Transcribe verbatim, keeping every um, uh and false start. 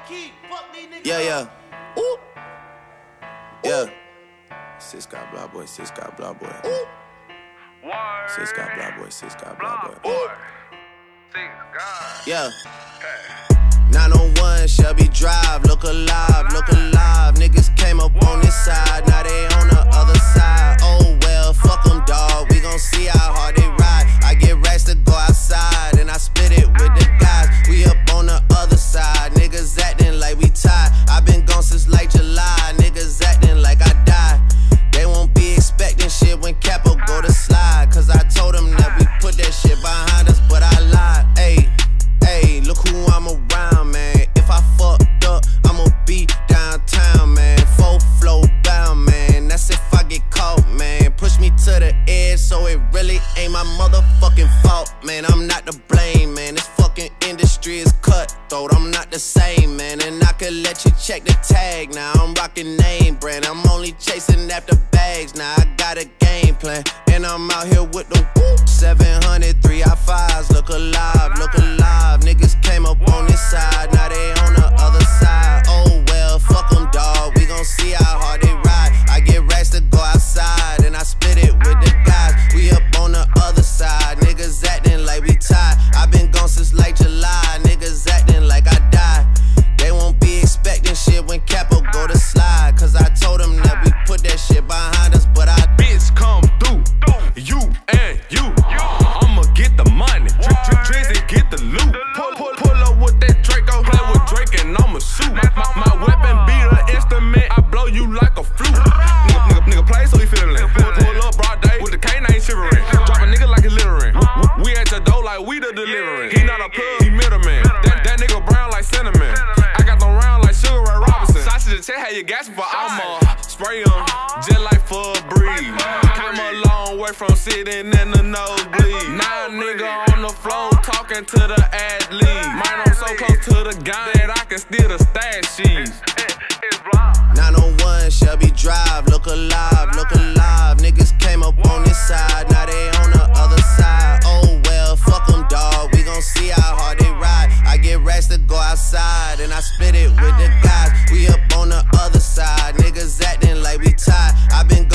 Yeah, yeah. Ooh. Yeah. Six got blah boy, six got blah boy. Ooh. Six got blah boy, six got blah boy. Ooh. Yeah. nine oh one Shelby Drive, look alive, look alive. Niggas came up on this side, now they on the other side. Oh well, fuck them, dawg. We gon' see how hard they ride. I get racks to go outside, and I spit it with the guys. We up on the other side, niggas acting like we tied. I been gone since like July, niggas acting like I died. They won't be expecting shit when Capo go to slide, cause I told them that we put that shit behind us, but I lied. Ayy, ayy, look who I'm around, man. If I fucked up, I'ma be downtown, man. Full flow bound, man. That's if I get caught, man. Push me to the edge, so it really ain't my motherfucking fault, man. I'm not to blame, man. This fucking industry is cutthroat. I'm not the same, man. And I could let you check the tag now. I'm rocking name brand. I'm only chasing after bags now. I got a game plan, and I'm out here with the woo. seven hundred, three I fives. Look alive, look alive. Niggas came up on this side, now they on the other side. Oh well, fuck them, dawg. We gon' see how hard they ride. I get racks to go outside, and I spit it with the guys. We up on the other side, niggas acting like we tied. I been gone since like July, niggas acting like I died. They won't be expecting shit when Capo go to slide, cause I told them that we put that shit behind us, but I bitch come through, you and you. I'ma get the money, Drizzy get the loot. Pull, pull, pull up with that Draco, play with Drake and I'ma shoot. My, my, my weapon be the instrument, I blow you like a flute. Nigga, nigga, nigga play so he feelin'. Pull, pull up broad day with the canine shivering. Drop a nigga like he littering. We at your door like we the delivering. He not a plug, he middleman. That, that nigga brown like cinnamon. I got them round like Sugar Ray Robinson. Sausage and check how you gas for I'ma spray em just like for a breeze. Came a long way from sitting in the nosebleed. Now a nigga on the floor talking to the athlete. Man, I'm so close to the gun that I can steal the stash sheets. nine oh one Shelby Drive, look alive, look alive. Niggas came up on this side, now they on the other side. Oh well, fuck them, dawg. We gon' see how hard they ride. I get racks to go outside, and I spit it with the guys. We up on the other side, niggas acting like we tied. I been